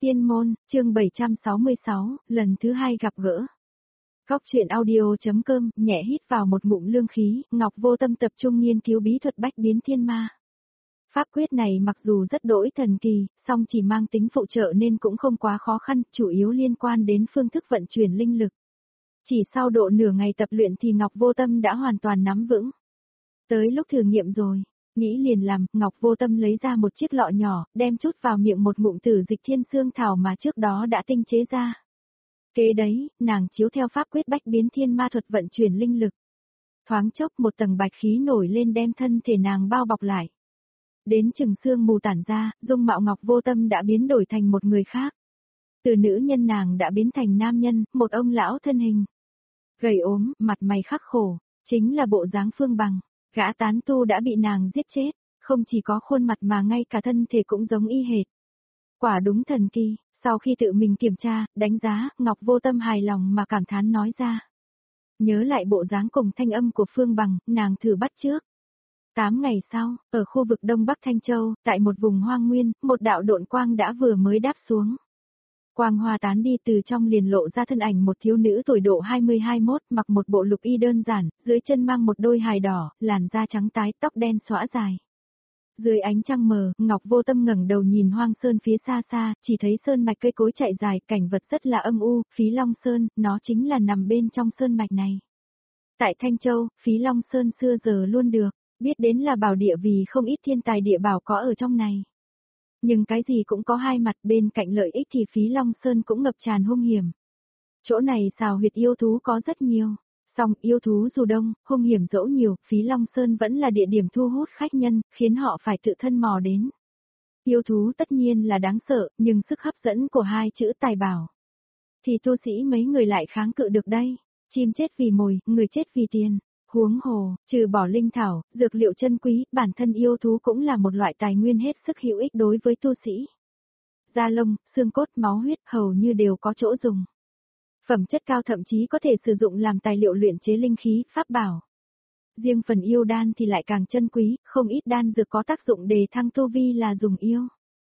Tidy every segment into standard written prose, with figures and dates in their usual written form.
Tiên môn, chương 766, lần thứ 2 gặp gỡ. Góc truyện audio.com, nhẹ hít vào một ngụm lương khí, Ngọc Vô Tâm tập trung nghiên cứu bí thuật bách biến thiên ma. Pháp quyết này mặc dù rất đỗi thần kỳ, song chỉ mang tính phụ trợ nên cũng không quá khó khăn, chủ yếu liên quan đến phương thức vận chuyển linh lực. Chỉ sau độ nửa ngày tập luyện thì Ngọc Vô Tâm đã hoàn toàn nắm vững. Tới lúc thử nghiệm rồi. Nghĩ liền làm, Ngọc Vô Tâm lấy ra một chiếc lọ nhỏ, đem chút vào miệng một ngụm tử dịch thiên xương thảo mà trước đó đã tinh chế ra. Kế đấy, nàng chiếu theo pháp quyết bách biến thiên ma thuật vận chuyển linh lực. Thoáng chốc một tầng bạch khí nổi lên đem thân thể nàng bao bọc lại. Đến chừng xương mù tản ra, dung mạo Ngọc Vô Tâm đã biến đổi thành một người khác. Từ nữ nhân nàng đã biến thành nam nhân, một ông lão thân hình. Gầy ốm, mặt mày khắc khổ, chính là bộ dáng Phương Bằng. Gã tán tu đã bị nàng giết chết, không chỉ có khuôn mặt mà ngay cả thân thể cũng giống y hệt. Quả đúng thần kỳ, sau khi tự mình kiểm tra, đánh giá, Ngọc Vô Tâm hài lòng mà cảm thán nói ra. Nhớ lại bộ dáng cùng thanh âm của Phương Bằng, nàng thử bắt chước. 8 ngày sau, ở khu vực Đông Bắc Thanh Châu, tại một vùng hoang nguyên, một đạo độn quang đã vừa mới đáp xuống. Quang hoa tán đi từ trong liền lộ ra thân ảnh một thiếu nữ tuổi độ 20-21, mặc một bộ lục y đơn giản, dưới chân mang một đôi hài đỏ, làn da trắng tái, tóc đen xõa dài. Dưới ánh trăng mờ, Ngọc Vô Tâm ngẩng đầu nhìn hoang sơn phía xa xa, chỉ thấy sơn mạch cây cối chạy dài, cảnh vật rất là âm u, Phí Long Sơn, nó chính là nằm bên trong sơn mạch này. Tại Thanh Châu, Phí Long Sơn xưa giờ luôn được, biết đến là bảo địa vì không ít thiên tài địa bảo có ở trong này. Nhưng cái gì cũng có hai mặt, bên cạnh lợi ích thì Phí Long Sơn cũng ngập tràn hung hiểm. Chỗ này xào huyệt yêu thú có rất nhiều, song yêu thú dù đông, hung hiểm dẫu nhiều, Phí Long Sơn vẫn là địa điểm thu hút khách nhân, khiến họ phải tự thân mò đến. Yêu thú tất nhiên là đáng sợ, nhưng sức hấp dẫn của hai chữ tài bảo thì tu sĩ mấy người lại kháng cự được đây, chim chết vì mồi, người chết vì tiền. Huống hồ, trừ bỏ linh thảo, dược liệu chân quý, bản thân yêu thú cũng là một loại tài nguyên hết sức hữu ích đối với tu sĩ. Da lông, xương cốt, máu huyết hầu như đều có chỗ dùng. Phẩm chất cao thậm chí có thể sử dụng làm tài liệu luyện chế linh khí, pháp bảo. Riêng phần yêu đan thì lại càng chân quý, không ít đan dược có tác dụng đề thăng tu vi là dùng yêu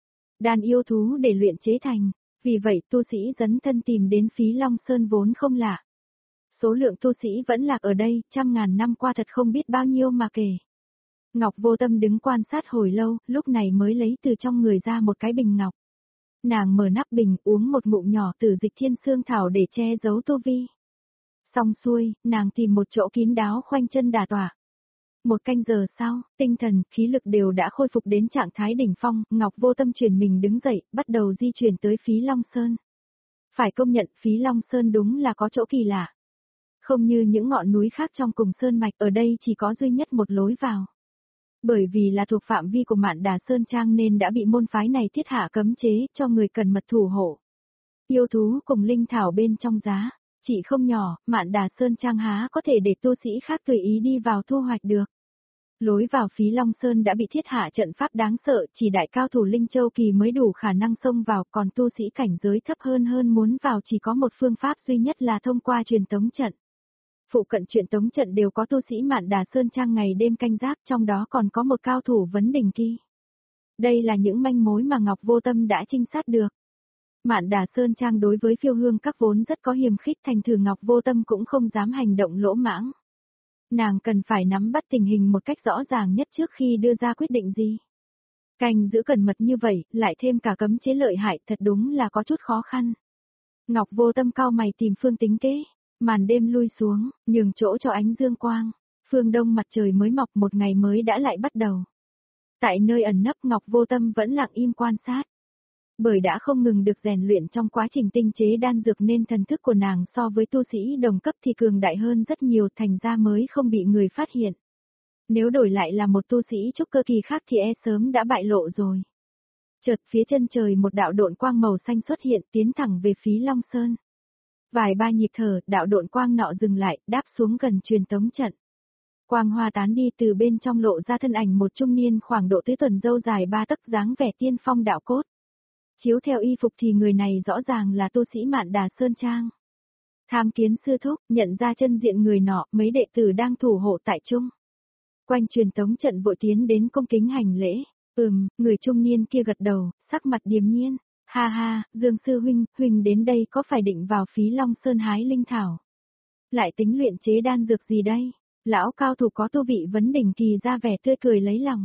đan yêu thú để luyện chế thành. Vì vậy tu sĩ dấn thân tìm đến Phí Long Sơn vốn không lạ. Số lượng tu sĩ vẫn lạc ở đây, trăm ngàn năm qua thật không biết bao nhiêu mà kể. Ngọc Vô Tâm đứng quan sát hồi lâu, lúc này mới lấy từ trong người ra một cái bình ngọc. Nàng mở nắp bình, uống một ngụm nhỏ tử dịch thiên xương thảo để che giấu tu vi. Xong xuôi, nàng tìm một chỗ kín đáo khoanh chân đả tọa. Một canh giờ sau, tinh thần, khí lực đều đã khôi phục đến trạng thái đỉnh phong, Ngọc Vô Tâm chuyển mình đứng dậy, bắt đầu di chuyển tới Phí Long Sơn. Phải công nhận Phí Long Sơn đúng là có chỗ kỳ lạ. Không như những ngọn núi khác trong cùng sơn mạch, ở đây chỉ có duy nhất một lối vào. Bởi vì là thuộc phạm vi của Mạn Đà Sơn Trang nên đã bị môn phái này thiết hạ cấm chế cho người cần mật thủ hộ. Yêu thú cùng linh thảo bên trong giá, chỉ không nhỏ, Mạn Đà Sơn Trang há có thể để tu sĩ khác tùy ý đi vào thu hoạch được. Lối vào Phí Long Sơn đã bị thiết hạ trận pháp đáng sợ, chỉ đại cao thủ Linh Châu Kỳ mới đủ khả năng xông vào, còn tu sĩ cảnh giới thấp hơn muốn vào chỉ có một phương pháp duy nhất là thông qua truyền tống trận. Phụ cận truyền tống trận đều có tu sĩ Mạn Đà Sơn Trang ngày đêm canh gác, trong đó còn có một cao thủ vấn đỉnh kỳ. Đây là những manh mối mà Ngọc Vô Tâm đã trinh sát được. Mạn Đà Sơn Trang đối với Phiêu Hương Các vốn rất có hiềm khích, thành thử Ngọc Vô Tâm cũng không dám hành động lỗ mãng. Nàng cần phải nắm bắt tình hình một cách rõ ràng nhất trước khi đưa ra quyết định gì. Canh giữ cẩn mật như vậy, lại thêm cả cấm chế lợi hại, thật đúng là có chút khó khăn. Ngọc Vô Tâm cau mày tìm phương tính kế. Màn đêm lui xuống, nhường chỗ cho ánh dương quang. Phương đông mặt trời mới mọc, một ngày mới đã lại bắt đầu. Tại nơi ẩn nấp, Ngọc Vô Tâm vẫn lặng im quan sát. Bởi đã không ngừng được rèn luyện trong quá trình tinh chế đan dược nên thần thức của nàng so với tu sĩ đồng cấp thì cường đại hơn rất nhiều, thành ra mới không bị người phát hiện. Nếu đổi lại là một tu sĩ trúc cơ kỳ khác thì sớm đã bại lộ rồi. Chợt phía chân trời một đạo độn quang màu xanh xuất hiện, tiến thẳng về Phí Long Sơn. Vài ba nhịp thở, đạo độn quang nọ dừng lại, đáp xuống gần truyền tống trận. Quang hoa tán đi, từ bên trong lộ ra thân ảnh một trung niên khoảng độ tứ tuần, râu dài 3 tấc, dáng vẻ tiên phong đạo cốt. Chiếu theo y phục thì người này rõ ràng là tu sĩ Mạn Đà Sơn Trang. Tham kiến sư thúc, nhận ra chân diện người nọ, mấy đệ tử đang thủ hộ tại trung quanh truyền tống trận vội tiến đến cung kính hành lễ. Người trung niên kia gật đầu, sắc mặt điềm nhiên. Ha ha, Dương Sư Huynh, Huynh đến đây có phải định vào Phí Long Sơn hái linh thảo? Lại tính luyện chế đan dược gì đây? Lão cao thủ có tu vị vấn đỉnh kỳ ra vẻ tươi cười lấy lòng.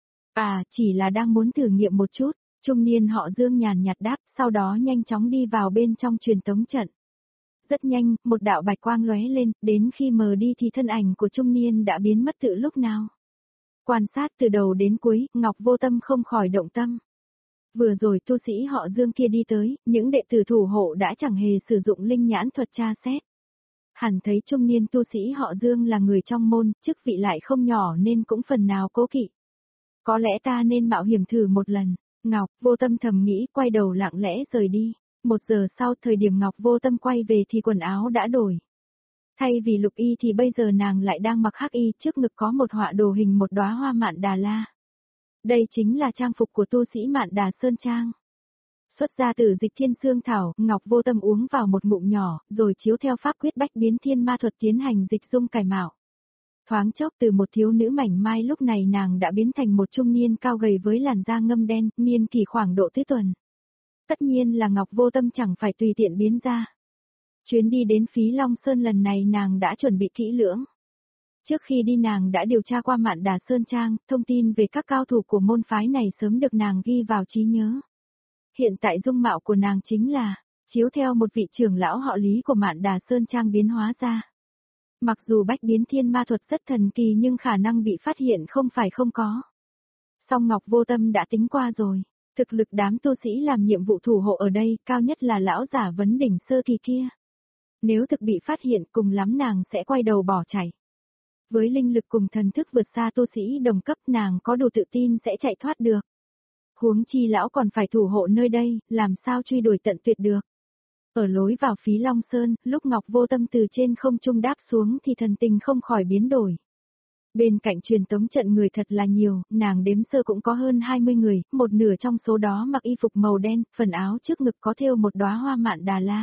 À, chỉ là đang muốn thử nghiệm một chút, trung niên họ Dương nhàn nhạt đáp, sau đó nhanh chóng đi vào bên trong truyền tống trận. Rất nhanh, một đạo bạch quang lóe lên, đến khi mờ đi thì thân ảnh của trung niên đã biến mất từ lúc nào. Quan sát từ đầu đến cuối, Ngọc Vô Tâm không khỏi động tâm. Vừa rồi tu sĩ họ Dương kia đi tới, những đệ tử thủ hộ đã chẳng hề sử dụng linh nhãn thuật tra xét. Hẳn thấy trung niên tu sĩ họ Dương là người trong môn, chức vị lại không nhỏ nên cũng phần nào cố kỵ. Có lẽ ta nên mạo hiểm thử một lần. Ngọc Vô Tâm thầm nghĩ, quay đầu lặng lẽ rời đi. 1 giờ sau, thời điểm Ngọc Vô Tâm quay về thì quần áo đã đổi. Thay vì lục y thì bây giờ nàng lại đang mặc hắc y, trước ngực có một họa đồ hình một đóa hoa mạn đà la. Đây chính là trang phục của tu sĩ Mạn Đà Sơn Trang. Xuất ra từ Dịch Thiên Sương Thảo, Ngọc Vô Tâm uống vào một ngụm nhỏ, rồi chiếu theo pháp quyết bách biến thiên ma thuật tiến hành dịch dung cải mạo. Thoáng chốc từ một thiếu nữ mảnh mai lúc này nàng đã biến thành một trung niên cao gầy với làn da ngâm đen, niên kỷ khoảng độ tứ tuần. Tất nhiên là Ngọc Vô Tâm chẳng phải tùy tiện biến ra. Chuyến đi đến Phí Long Sơn lần này nàng đã chuẩn bị kỹ lưỡng. Trước khi đi nàng đã điều tra qua Mạn Đà Sơn Trang, thông tin về các cao thủ của môn phái này sớm được nàng ghi vào trí nhớ. Hiện tại dung mạo của nàng chính là, chiếu theo một vị trưởng lão họ Lý của Mạn Đà Sơn Trang biến hóa ra. Mặc dù bách biến thiên ma thuật rất thần kỳ nhưng khả năng bị phát hiện không phải không có. Song Ngọc Vô Tâm đã tính qua rồi, thực lực đám tu sĩ làm nhiệm vụ thủ hộ ở đây cao nhất là lão giả vấn đỉnh sơ kỳ kia. Nếu thực bị phát hiện cùng lắm nàng sẽ quay đầu bỏ chạy. Với linh lực cùng thần thức vượt xa tu sĩ đồng cấp nàng có đủ tự tin sẽ chạy thoát được. Huống chi lão còn phải thủ hộ nơi đây, làm sao truy đuổi tận tuyệt được. Ở lối vào Phí Long Sơn, lúc Ngọc Vô Tâm từ trên không trung đáp xuống thì thần tình không khỏi biến đổi. Bên cạnh truyền tống trận người thật là nhiều, nàng đếm sơ cũng có hơn 20 người, một nửa trong số đó mặc y phục màu đen, phần áo trước ngực có thêu một đóa hoa mạn đà la.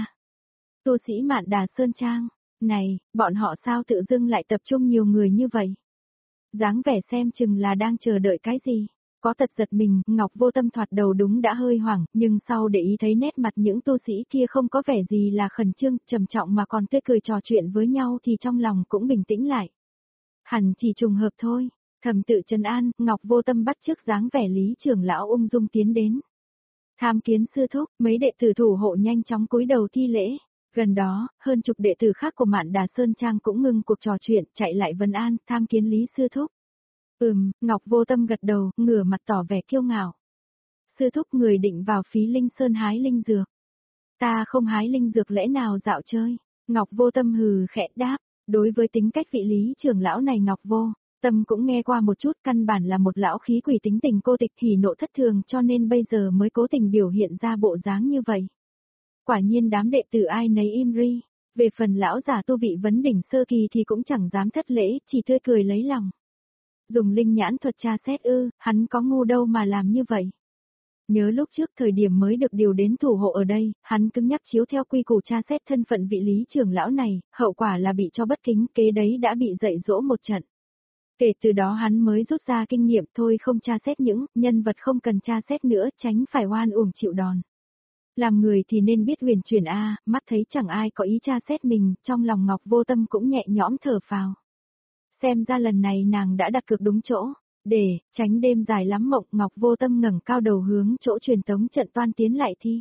Tu sĩ Mạn Đà Sơn Trang. Này, bọn họ sao tự dưng lại tập trung nhiều người như vậy? Dáng vẻ xem chừng là đang chờ đợi cái gì? Có tật giật mình, Ngọc Vô Tâm thoạt đầu đúng đã hơi hoảng, nhưng sau để ý thấy nét mặt những tu sĩ kia không có vẻ gì là khẩn trương, trầm trọng mà còn tươi cười trò chuyện với nhau thì trong lòng cũng bình tĩnh lại. Hẳn chỉ trùng hợp thôi, thầm tự trấn an, Ngọc Vô Tâm bắt chước dáng vẻ Lý trưởng lão ung dung tiến đến. Tham kiến sư thúc, mấy đệ tử thủ hộ nhanh chóng cúi đầu thi lễ. Gần đó, hơn chục đệ tử khác của Mạn Đà Sơn Trang cũng ngừng cuộc trò chuyện, chạy lại vấn an, tham kiến Lý sư thúc. Ngọc Vô Tâm gật đầu, ngửa mặt tỏ vẻ kiêu ngạo. Sư thúc người định vào Phí Linh Sơn hái linh dược. Ta không hái linh dược lẽ nào dạo chơi. Ngọc Vô Tâm hừ khẽ đáp, đối với tính cách vị Lý trưởng lão này Ngọc Vô Tâm cũng nghe qua một chút, căn bản là một lão khí quỷ tính tình cô tịch hỉ nộ thất thường cho nên bây giờ mới cố tình biểu hiện ra bộ dáng như vậy. Quả nhiên đám đệ tử ai nấy im ri, về phần lão giả tu vị vấn đỉnh sơ kỳ thì cũng chẳng dám thất lễ, chỉ tươi cười lấy lòng. Dùng linh nhãn thuật tra xét hắn có ngu đâu mà làm như vậy. Nhớ lúc trước thời điểm mới được điều đến thủ hộ ở đây, hắn cứng nhắc chiếu theo quy củ tra xét thân phận vị Lý trưởng lão này, hậu quả là bị cho bất kính, kế đấy đã bị dạy dỗ một trận. Kể từ đó hắn mới rút ra kinh nghiệm thôi không tra xét những nhân vật không cần tra xét nữa, tránh phải oan uổng chịu đòn. Làm người thì nên biết huyền chuyển mắt thấy chẳng ai có ý tra xét mình, trong lòng Ngọc Vô Tâm cũng nhẹ nhõm thở phào. Xem ra lần này nàng đã đặt cược đúng chỗ, để tránh đêm dài lắm mộng, Ngọc Vô Tâm ngẩng cao đầu hướng chỗ truyền tống trận toan tiến lại thi.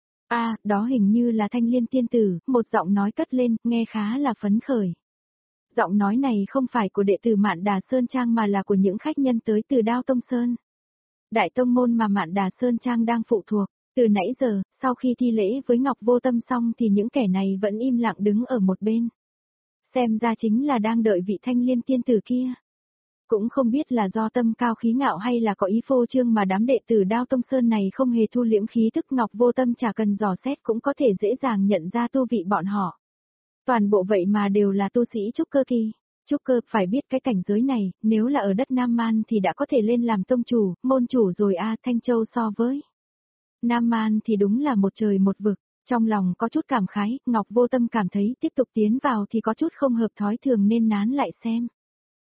Đó hình như là Thanh Liên tiên tử, một giọng nói cất lên, nghe khá là phấn khởi. Giọng nói này không phải của đệ tử Mạn Đà Sơn Trang mà là của những khách nhân tới từ Đao Tông Sơn. Đại tông môn mà Mạn Đà Sơn Trang đang phụ thuộc. Từ nãy giờ, sau khi thi lễ với Ngọc Vô Tâm xong thì những kẻ này vẫn im lặng đứng ở một bên. Xem ra chính là đang đợi vị Thanh Liên tiên tử kia. Cũng không biết là do tâm cao khí ngạo hay là có ý phô trương mà đám đệ tử Đao Tông Sơn này không hề thu liễm khí tức, Ngọc Vô Tâm chả cần dò xét cũng có thể dễ dàng nhận ra tu vị bọn họ. Toàn bộ vậy mà đều là tu sĩ trúc cơ kỳ. Trúc cơ phải biết cái cảnh giới này, nếu là ở đất Nam Man thì đã có thể lên làm tông chủ, môn chủ rồi Thanh Châu so với Nam Man thì đúng là một trời một vực. Trong lòng có chút cảm khái, Ngọc Vô Tâm cảm thấy tiếp tục tiến vào thì có chút không hợp thói thường nên nán lại xem.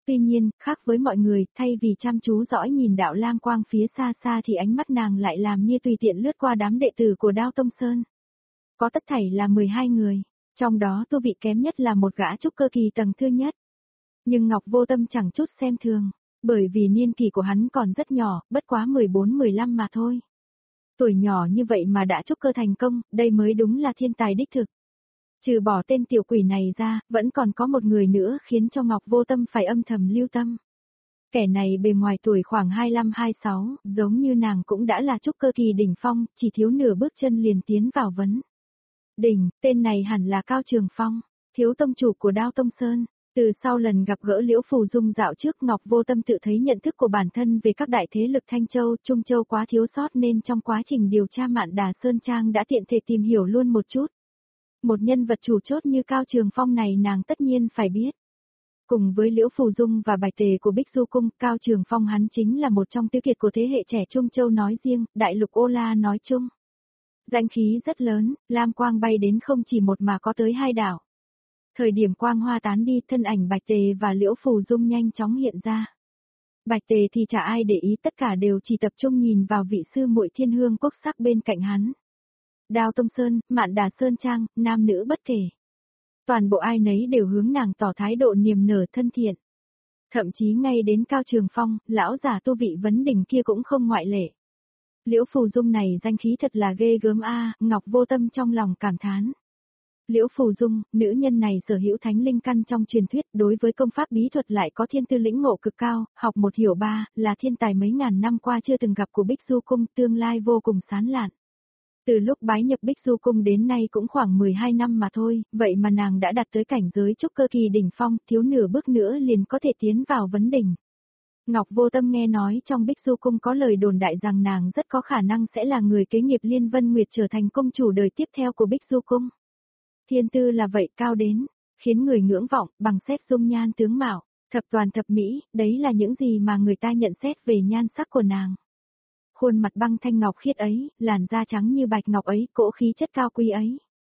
Tuy nhiên, khác với mọi người, thay vì chăm chú dõi nhìn đạo lam quang phía xa xa thì ánh mắt nàng lại làm như tùy tiện lướt qua đám đệ tử của Đao Tông Sơn. Có tất thảy là 12 người, trong đó tu vị kém nhất là một gã trúc cơ kỳ tầng thứ nhất. Nhưng Ngọc Vô Tâm chẳng chút xem thường, bởi vì niên kỳ của hắn còn rất nhỏ, bất quá 14-15 mà thôi. Tuổi nhỏ như vậy mà đã trúc cơ thành công, đây mới đúng là thiên tài đích thực. Trừ bỏ tên tiểu quỷ này ra, vẫn còn có một người nữa khiến cho Ngọc Vô Tâm phải âm thầm lưu tâm. Kẻ này bề ngoài tuổi khoảng 25-26, giống như nàng cũng đã là trúc cơ kỳ đỉnh phong, chỉ thiếu nửa bước chân liền tiến vào vấn đỉnh, tên này hẳn là Cao Trường Phong, thiếu tông chủ của Đao Tông Sơn. Từ sau lần gặp gỡ Liễu Phù Dung dạo trước, Ngọc Vô Tâm tự thấy nhận thức của bản thân về các đại thế lực Thanh Châu, Trung Châu quá thiếu sót nên trong quá trình điều tra Mạn Đà Sơn Trang đã tiện thể tìm hiểu luôn một chút. Một nhân vật chủ chốt như Cao Trường Phong này nàng tất nhiên phải biết. Cùng với Liễu Phù Dung và Bạch Tề của Bích Du Cung, Cao Trường Phong hắn chính là một trong tứ kiệt của thế hệ trẻ Trung Châu nói riêng, Đại Lục Ô La nói chung. Danh khí rất lớn, lam quang bay đến không chỉ một mà có tới 2 đảo. Thời điểm quang hoa tán đi, thân ảnh Bạch Tề và Liễu Phù Dung nhanh chóng hiện ra. Bạch Tề thì chả ai để ý, tất cả đều chỉ tập trung nhìn vào vị sư muội Thiên Hương Quốc sắc bên cạnh hắn. Đao Tông Sơn, Mạn Đà Sơn Trang, nam nữ bất kể. Toàn bộ ai nấy đều hướng nàng tỏ thái độ niềm nở thân thiện. Thậm chí ngay đến Cao Trường Phong, lão giả tu vị vấn đỉnh kia cũng không ngoại lệ. Liễu Phù Dung này danh khí thật là ghê gớm a, Ngọc Vô Tâm trong lòng cảm thán. Liễu Phù Dung, nữ nhân này sở hữu thánh linh căn trong truyền thuyết, đối với công pháp bí thuật lại có thiên tư lĩnh ngộ cực cao, học một hiểu ba, là thiên tài mấy ngàn năm qua chưa từng gặp của Bích Du Cung, tương lai vô cùng sáng lạn. Từ lúc bái nhập Bích Du Cung đến nay cũng khoảng 12 năm mà thôi, vậy mà nàng đã đạt tới cảnh giới trúc cơ kỳ đỉnh phong, thiếu nửa bước nữa liền có thể tiến vào vấn đỉnh. Ngọc Vô Tâm nghe nói trong Bích Du Cung có lời đồn đại rằng nàng rất có khả năng sẽ là người kế nghiệp Liên Vân Nguyệt trở thành công chủ đời tiếp theo của Bích Du Cung. Thiên tư là vậy cao đến, khiến người ngưỡng vọng, bằng xét dung nhan tướng mạo, thập toàn thập mỹ, đấy là những gì mà người ta nhận xét về nhan sắc của nàng. Khuôn mặt băng thanh ngọc khiết ấy, làn da trắng như bạch ngọc ấy, cỗ khí chất cao quý ấy.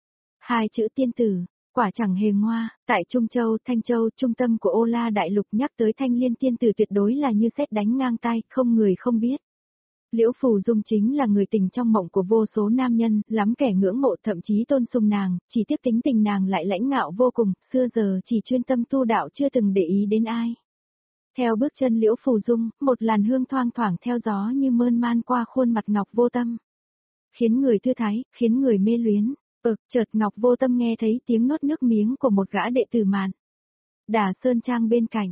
2 chữ tiên tử, quả chẳng hề ngoa, tại Trung Châu, Thanh Châu, trung tâm của Ô La Đại Lục, nhắc tới Thanh Liên tiên tử tuyệt đối là như sét đánh ngang tai, không người không biết. Liễu Phù Dung chính là người tình trong mộng của vô số nam nhân, lắm kẻ ngưỡng mộ thậm chí tôn sùng nàng, chỉ tiếc tính tình nàng lại lãnh ngạo vô cùng, xưa giờ chỉ chuyên tâm tu đạo chưa từng để ý đến ai. Theo bước chân Liễu Phù Dung, một làn hương thoang thoảng theo gió như mơn man qua khuôn mặt Ngọc Vô Tâm. Khiến người thư thái, khiến người mê luyến. Chợt Ngọc Vô Tâm nghe thấy tiếng nuốt nước miếng của một gã đệ tử Mạn Đà Sơn Trang bên cạnh.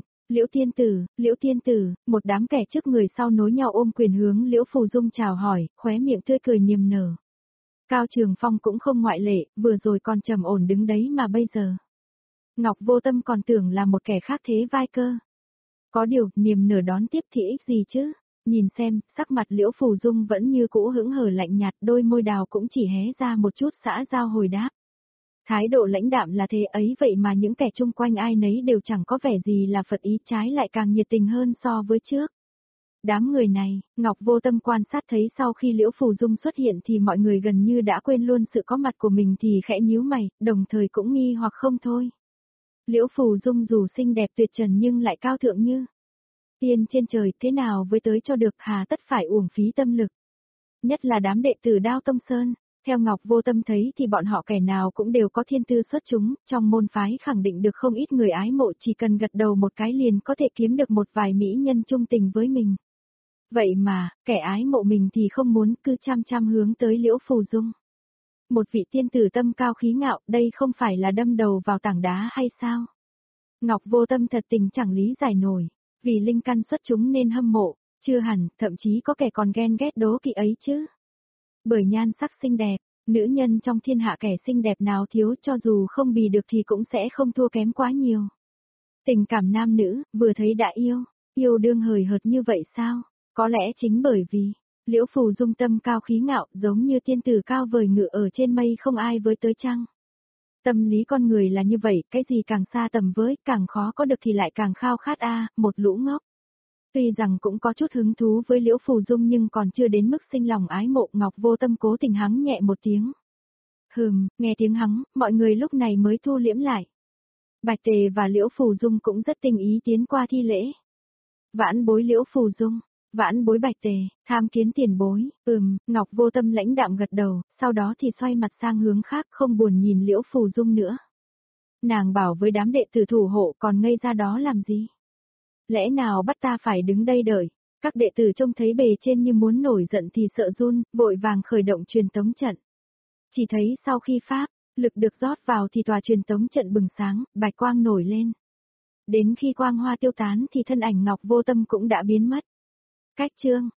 Liễu tiên tử, một đám kẻ trước người sau nối nhau ôm quyền hướng Liễu Phù Dung chào hỏi, khóe miệng tươi cười niềm nở. Cao Trường Phong cũng không ngoại lệ, vừa rồi còn trầm ổn đứng đấy mà bây giờ. Ngọc Vô Tâm còn tưởng là một kẻ khác thế vai cơ. Có điều, niềm nở đón tiếp thì ích gì chứ? Nhìn xem, sắc mặt Liễu Phù Dung vẫn như cũ hững hờ lạnh nhạt, đôi môi đào cũng chỉ hé ra một chút xã giao hồi đáp. Thái độ lãnh đạm là thế ấy, vậy mà những kẻ chung quanh ai nấy đều chẳng có vẻ gì là phật ý, trái lại càng nhiệt tình hơn so với trước. Đám người này, Ngọc Vô Tâm quan sát thấy sau khi Liễu Phù Dung xuất hiện thì mọi người gần như đã quên luôn sự có mặt của mình thì khẽ nhíu mày, đồng thời cũng nghi hoặc không thôi. Liễu Phù Dung dù xinh đẹp tuyệt trần nhưng lại cao thượng như tiên trên trời, thế nào với tới cho được, hà tất phải uổng phí tâm lực. Nhất là đám đệ tử Đao Tông Sơn. Theo Ngọc Vô Tâm thấy thì bọn họ kẻ nào cũng đều có thiên tư xuất chúng, trong môn phái khẳng định được không ít người ái mộ, chỉ cần gật đầu một cái liền có thể kiếm được một vài mỹ nhân trung tình với mình. Vậy mà, kẻ ái mộ mình thì không muốn, cứ chăm chăm hướng tới Liễu Phù Dung. Một vị tiên tử tâm cao khí ngạo, đây không phải là đâm đầu vào tảng đá hay sao? Ngọc Vô Tâm thật tình chẳng lý giải nổi, vì linh căn xuất chúng nên hâm mộ, chưa hẳn, thậm chí có kẻ còn ghen ghét đố kỵ ấy chứ. Bởi nhan sắc xinh đẹp, nữ nhân trong thiên hạ kẻ xinh đẹp nào thiếu, cho dù không bì được thì cũng sẽ không thua kém quá nhiều. Tình cảm nam nữ, vừa thấy đã yêu đương hời hợt như vậy sao? Có lẽ chính bởi vì, Liễu Phù Dung tâm cao khí ngạo, giống như tiên tử cao vời ngự ở trên mây không ai với tới chăng. Tâm lý con người là như vậy, cái gì càng xa tầm với, càng khó có được thì lại càng khao khát một lũ ngốc. Tuy rằng cũng có chút hứng thú với Liễu Phù Dung nhưng còn chưa đến mức sinh lòng ái mộ, Ngọc Vô Tâm cố tình hắng nhẹ một tiếng. Nghe tiếng hắng, mọi người lúc này mới thu liễm lại. Bạch Tề và Liễu Phù Dung cũng rất tinh ý tiến qua thi lễ. Vãn bối Liễu Phù Dung, vãn bối Bạch Tề, tham kiến tiền bối, Ngọc Vô Tâm lãnh đạm gật đầu, sau đó thì xoay mặt sang hướng khác không buồn nhìn Liễu Phù Dung nữa. Nàng bảo với đám đệ tử thủ hộ còn ngây ra đó làm gì? Lẽ nào bắt ta phải đứng đây đợi? Các đệ tử trông thấy bề trên như muốn nổi giận thì sợ run, vội vàng khởi động truyền tống trận. Chỉ thấy sau khi pháp, lực được rót vào thì tòa truyền tống trận bừng sáng, bạch quang nổi lên. Đến khi quang hoa tiêu tán thì thân ảnh Ngọc Vô Tâm cũng đã biến mất. Cách chương